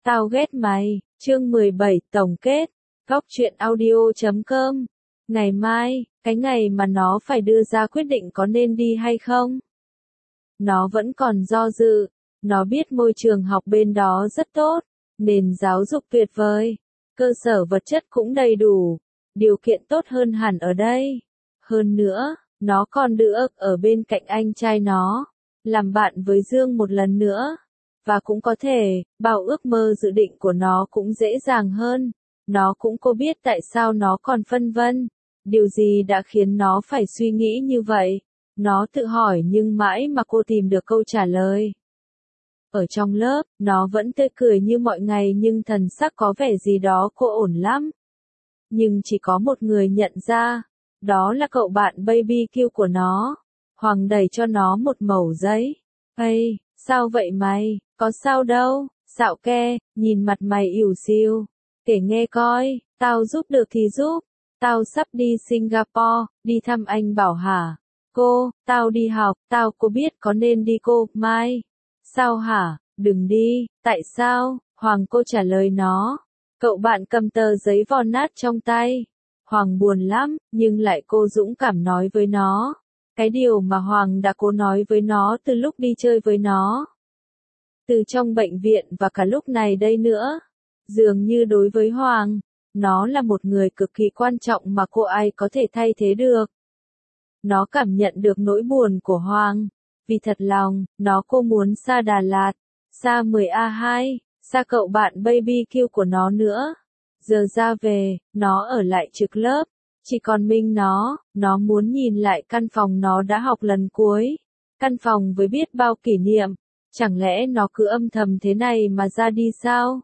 Tao ghét mày, chương 17 tổng kết, góc truyện audio.com. Ngày mai, cái ngày mà nó phải đưa ra quyết định có nên đi hay không. Nó vẫn còn do dự, nó biết môi trường học bên đó rất tốt, nền giáo dục tuyệt vời, cơ sở vật chất cũng đầy đủ, điều kiện tốt hơn hẳn ở đây. Hơn nữa, nó còn được ở bên cạnh anh trai nó, làm bạn với Dương một lần nữa. Và cũng có thể, bao ước mơ dự định của nó cũng dễ dàng hơn. Nó cũng có biết tại sao nó còn phân vân. Điều gì đã khiến nó phải suy nghĩ như vậy? Nó tự hỏi nhưng mãi mà cô tìm được câu trả lời. Ở trong lớp, nó vẫn tươi cười như mọi ngày nhưng thần sắc có vẻ gì đó cô ổn lắm. Nhưng chỉ có một người nhận ra, đó là cậu bạn BBQ của nó. Hoàng đẩy cho nó một mẩu giấy. Ây, sao vậy mày, có sao đâu, xạo ke, nhìn mặt mày ỉu xìu. Kể nghe coi, tao giúp được thì giúp. Tao sắp đi Singapore, đi thăm anh Bảo hả? Cô, tao đi học, tao có biết có nên đi cô, Mai. Sao hả, đừng đi, tại sao? Hoàng cô trả lời nó. Cậu bạn cầm tờ giấy vò nát trong tay. Hoàng buồn lắm, nhưng lại cô dũng cảm nói với nó. Cái điều mà Hoàng đã cố nói với nó từ lúc đi chơi với nó. Từ trong bệnh viện và cả lúc này đây nữa. Dường như đối với Hoàng, nó là một người cực kỳ quan trọng mà cô ai có thể thay thế được. Nó cảm nhận được nỗi buồn của Hoàng. Vì thật lòng, cô muốn xa Đà Lạt, xa 10A2, xa cậu bạn BBQ của nó nữa. Giờ ra về, nó ở lại trực lớp. Chỉ còn mình nó muốn nhìn lại căn phòng nó đã học lần cuối. Căn phòng với biết bao kỷ niệm. Chẳng lẽ nó cứ âm thầm thế này mà ra đi sao?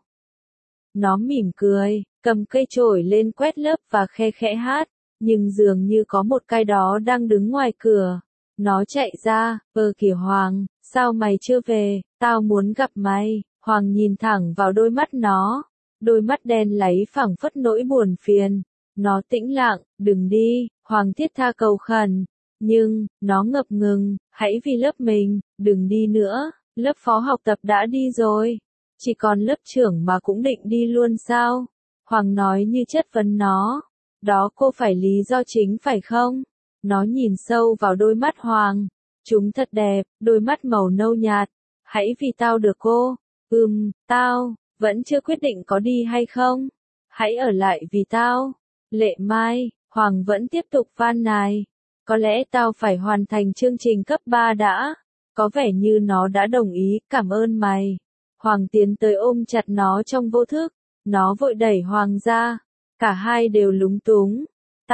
Nó mỉm cười, cầm cây chổi lên quét lớp và khe khẽ hát. Nhưng dường như có một cái đó đang đứng ngoài cửa. Nó chạy ra, kìa Hoàng, sao mày chưa về, tao muốn gặp mày. Hoàng nhìn thẳng vào đôi mắt nó. Đôi mắt đen láy phảng phất nỗi buồn phiền. Nó tĩnh lặng, đừng đi, Hoàng thiết tha cầu khẩn. Nhưng, nó ngập ngừng, hãy vì lớp mình, đừng đi nữa, lớp phó học tập đã đi rồi. Chỉ còn lớp trưởng mà cũng định đi luôn sao? Hoàng nói như chất vấn nó. Đó cô phải lý do chính phải không? Nó nhìn sâu vào đôi mắt Hoàng. Chúng thật đẹp, đôi mắt màu nâu nhạt. Hãy vì tao được cô. Tao, vẫn chưa quyết định có đi hay không. Hãy ở lại vì tao. Lệ Mai, Hoàng vẫn tiếp tục van nài. Có lẽ tao phải hoàn thành chương trình cấp 3 đã. Có vẻ như nó đã đồng ý, cảm ơn mày. Hoàng tiến tới ôm chặt nó trong vô thức. Nó vội đẩy Hoàng ra. Cả hai đều lúng túng.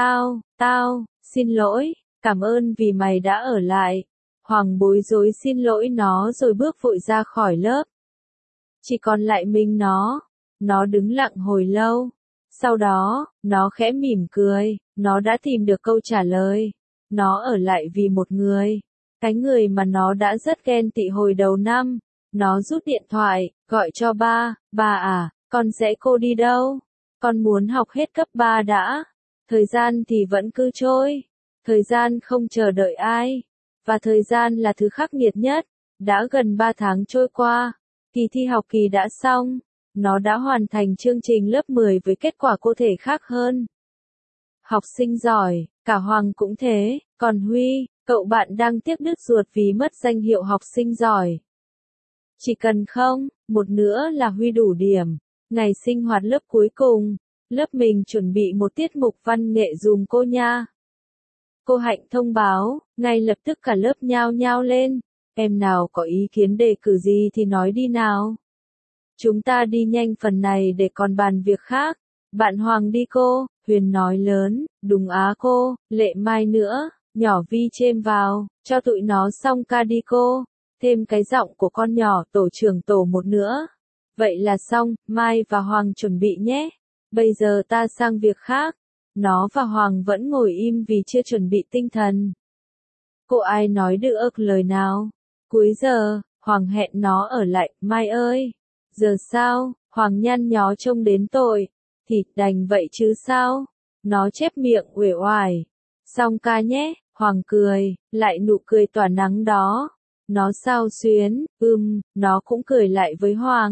Tao, xin lỗi, cảm ơn vì mày đã ở lại. Hoàng bối rối xin lỗi nó rồi bước vội ra khỏi lớp. Chỉ còn lại mình nó đứng lặng hồi lâu. Sau đó, nó khẽ mỉm cười, nó đã tìm được câu trả lời. Nó ở lại vì một người. Cái người mà nó đã rất ghen tị hồi đầu năm. Nó rút điện thoại, gọi cho ba à, con sẽ cô đi đâu? Con muốn học hết cấp 3 đã. Thời gian thì vẫn cứ trôi. Thời gian không chờ đợi ai. Và thời gian là thứ khắc nghiệt nhất. Đã gần 3 tháng trôi qua. Kỳ thi học kỳ đã xong. Nó đã hoàn thành chương trình lớp 10 với kết quả có thể khác hơn. Học sinh giỏi, cả Hoàng cũng thế. Còn Huy, cậu bạn đang tiếc đứt ruột vì mất danh hiệu học sinh giỏi. Chỉ cần một nữa là Huy đủ điểm. Ngày sinh hoạt lớp cuối cùng, lớp mình chuẩn bị một tiết mục văn nghệ dùm cô nha. Cô Hạnh thông báo, ngay lập tức cả lớp nhao nhao lên. Em nào có ý kiến đề cử gì thì nói đi nào. Chúng ta đi nhanh phần này để còn bàn việc khác. Bạn Hoàng đi cô, Huyền nói lớn, đúng á cô, Lệ Mai nữa, nhỏ Vi chêm vào, cho tụi nó xong ca đi cô. Thêm cái giọng của con nhỏ tổ trưởng tổ một nữa. Vậy là xong, Mai và Hoàng chuẩn bị nhé. Bây giờ ta sang việc khác. Nó và Hoàng vẫn ngồi im vì chưa chuẩn bị tinh thần. Cô ai nói được lời nào. Cuối giờ, Hoàng hẹn nó ở lại, Mai ơi. Giờ sao, Hoàng nhăn nhó trông đến tội. Thì đành vậy chứ sao. Nó chép miệng uể oải. Xong ca nhé, Hoàng cười, lại nụ cười tỏa nắng đó. Nó xao xuyến, nó cũng cười lại với Hoàng.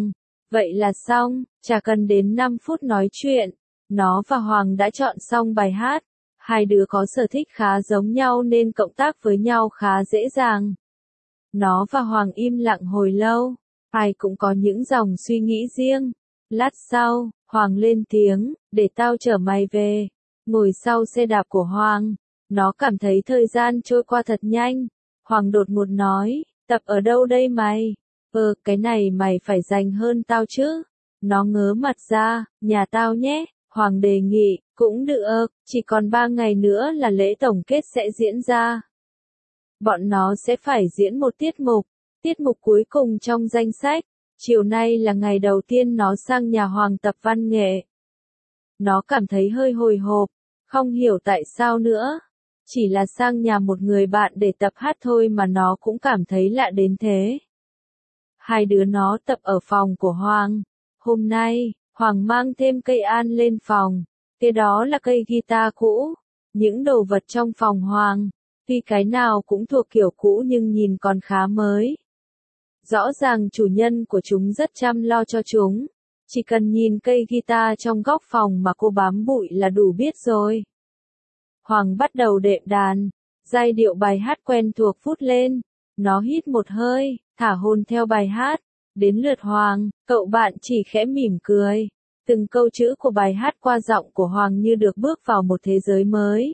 Vậy là xong, chả cần đến 5 phút nói chuyện. Nó và Hoàng đã chọn xong bài hát. Hai đứa có sở thích khá giống nhau nên cộng tác với nhau khá dễ dàng. Nó và Hoàng im lặng hồi lâu. Ai cũng có những dòng suy nghĩ riêng. Lát sau, Hoàng lên tiếng, để tao chở mày về. Ngồi sau xe đạp của Hoàng. Nó cảm thấy thời gian trôi qua thật nhanh. Hoàng đột ngột nói, tập ở đâu đây mày? Cái này mày phải dành hơn tao chứ. Nó ngớ mặt ra, nhà tao nhé. Hoàng đề nghị, cũng được, chỉ còn 3 ngày nữa là lễ tổng kết sẽ diễn ra. Bọn nó sẽ phải diễn một tiết mục cuối cùng trong danh sách. Chiều nay là ngày đầu tiên nó sang nhà Hoàng tập văn nghệ. Nó cảm thấy hơi hồi hộp, không hiểu tại sao nữa. Chỉ là sang nhà một người bạn để tập hát thôi mà nó cũng cảm thấy lạ đến thế. Hai đứa nó tập ở phòng của Hoàng. Hôm nay, Hoàng mang thêm cây an lên phòng. Cái đó là cây guitar cũ. Những đồ vật trong phòng Hoàng, tuy cái nào cũng thuộc kiểu cũ nhưng nhìn còn khá mới. Rõ ràng chủ nhân của chúng rất chăm lo cho chúng. Chỉ cần nhìn cây guitar trong góc phòng mà cô bám bụi là đủ biết rồi. Hoàng bắt đầu đệm đàn. Giai điệu bài hát quen thuộc vút lên. Nó hít một hơi, thả hồn theo bài hát. Đến lượt Hoàng, cậu bạn chỉ khẽ mỉm cười. Từng câu chữ của bài hát qua giọng của Hoàng như được bước vào một thế giới mới.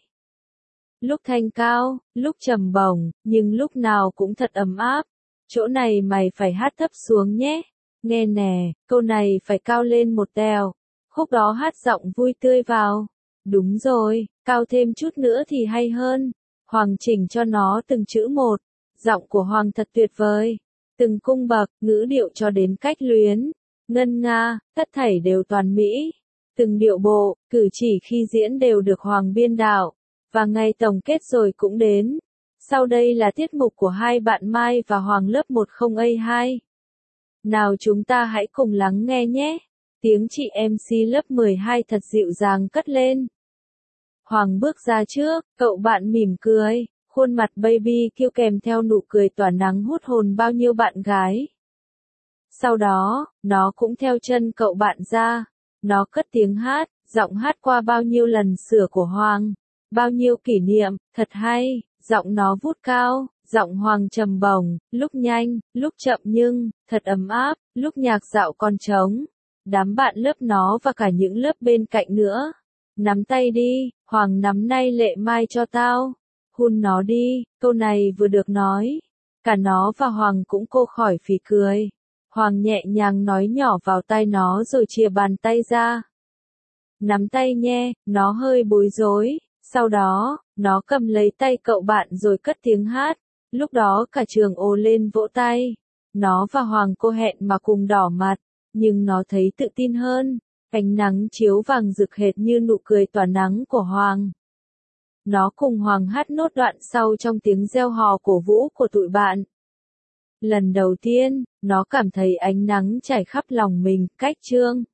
Lúc thanh cao, lúc trầm bổng, nhưng lúc nào cũng thật ấm áp. Chỗ này mày phải hát thấp xuống nhé. Nghe nè, câu này phải cao lên một tèo. Khúc đó hát giọng vui tươi vào. Đúng rồi, cao thêm chút nữa thì hay hơn. Hoàng chỉnh cho nó từng chữ một. Giọng của Hoàng thật tuyệt vời. Từng cung bậc, ngữ điệu cho đến cách luyến, ngân nga, tất thảy đều toàn mỹ. Từng điệu bộ, cử chỉ khi diễn đều được Hoàng biên đạo. Và ngày tổng kết rồi cũng đến. Sau đây là tiết mục của hai bạn Mai và Hoàng lớp 10A2. Nào chúng ta hãy cùng lắng nghe nhé. Tiếng chị MC lớp 12 thật dịu dàng cất lên. Hoàng bước ra trước, cậu bạn mỉm cười. Khuôn mặt baby kêu kèm theo nụ cười tỏa nắng hút hồn bao nhiêu bạn gái. Sau đó, nó cũng theo chân cậu bạn ra. Nó cất tiếng hát, giọng hát qua bao nhiêu lần sửa của Hoàng. Bao nhiêu kỷ niệm, thật hay, giọng nó vút cao, giọng Hoàng trầm bổng, lúc nhanh, lúc chậm nhưng, thật ấm áp, lúc nhạc dạo còn trống. Đám bạn lớp nó và cả những lớp bên cạnh nữa. Nắm tay đi, Hoàng nắm nay Lệ Mai cho tao. Hun nó đi, câu này vừa được nói. Cả nó và Hoàng cũng cô khỏi phì cười. Hoàng nhẹ nhàng nói nhỏ vào tai nó rồi chìa bàn tay ra. Nắm tay nhé, nó hơi bối rối. Sau đó, nó cầm lấy tay cậu bạn rồi cất tiếng hát. Lúc đó cả trường ồ lên vỗ tay. Nó và Hoàng cô hẹn mà cùng đỏ mặt. Nhưng nó thấy tự tin hơn. Ánh nắng chiếu vàng rực hệt như nụ cười tỏa nắng của Hoàng. Nó cùng Hoàng hát nốt đoạn sau trong tiếng reo hò cổ vũ của tụi bạn. Lần đầu tiên, nó cảm thấy ánh nắng trải khắp lòng mình, cách trương.